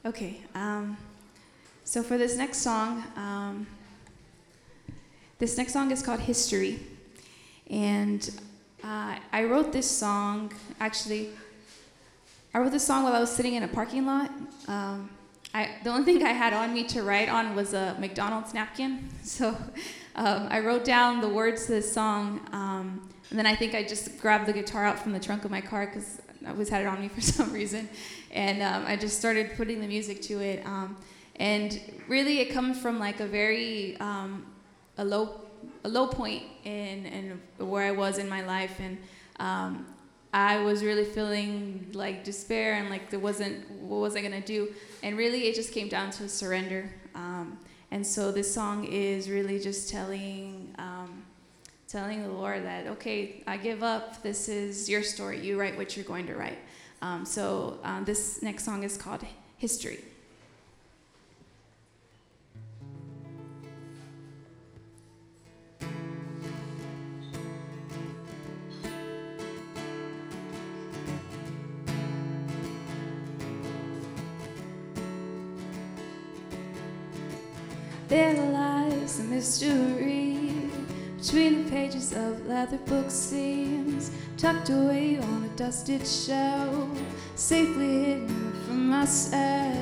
Okay, so for this next song is called History. And I wrote this song, I wrote this song while I was sitting in a parking lot. The only thing I had on me to write on was a McDonald's napkin. So I wrote down the words to this song, and then I think I just grabbed the guitar out from the trunk of my car because I always had it on me for some reason. And I just started putting the music to it. And really it comes from like a very, a low point in where I was in my life. And I was really feeling like despair and like what was I gonna do? And really it just came down to surrender. And so this song is really just telling the Lord that, okay, I give up. This is your story. You write what you're going to write. So this next song is called History. There lies a mystery between the pages of leather book seams, tucked away on a dusted shelf, safely hidden from myself.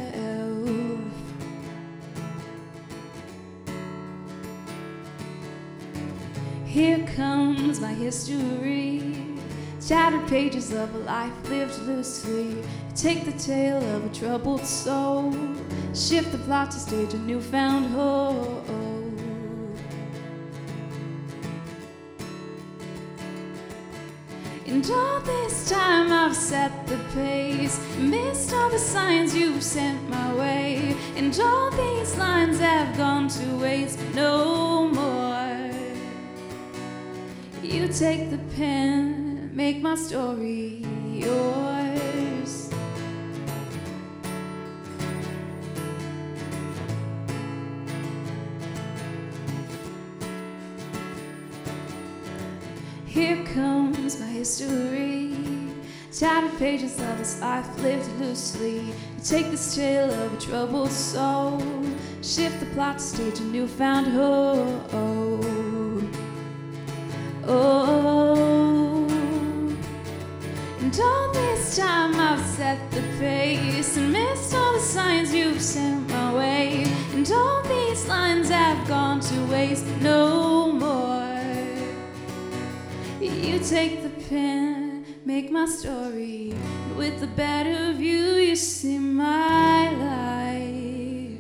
Here comes my history, shattered pages of a life lived loosely. Take the tale of a troubled soul, shift the plot to stage a newfound hope. And all this time I've set the pace, missed all the signs you've sent my way. And all these lines have gone to waste, no more. You take the pen, make my story yours. Here comes my history, shattered pages of this life lived loosely. You take this tale of a troubled soul, shift the plot to stage a newfound hope. Oh, and all this time I've set the pace and missed all the signs you've sent my way. And all these lines have gone to waste, no more. You take the pen, make my story, and with the better view you see my life.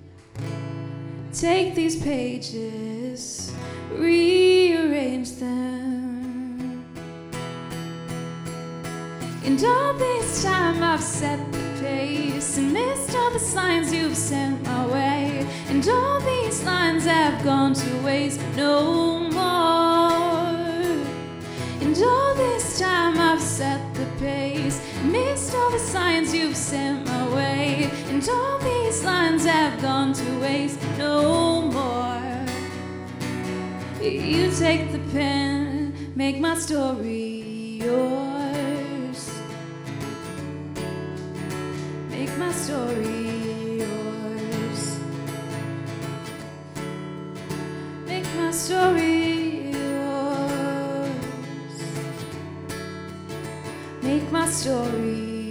Take these pages, rearrange them. And all this time I've set the pace and missed all the signs you've sent my way. And all these lines have gone to waste, no more. And all this time I've set the pace, missed all the signs you've sent my way. And all these lines have gone to waste, no more. You take the pen, make my story yours. Make my story yours. Make my story yours. Make my story